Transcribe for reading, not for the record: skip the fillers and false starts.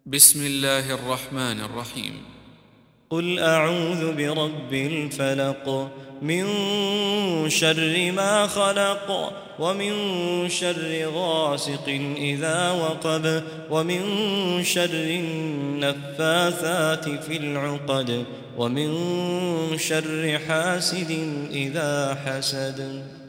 بسم الله الرحمن الرحيم. قل أعوذ برب الفلق من شر ما خلق ومن شر غاسق إذا وقب ومن شر النفاثات في العقد ومن شر حاسد إذا حسد.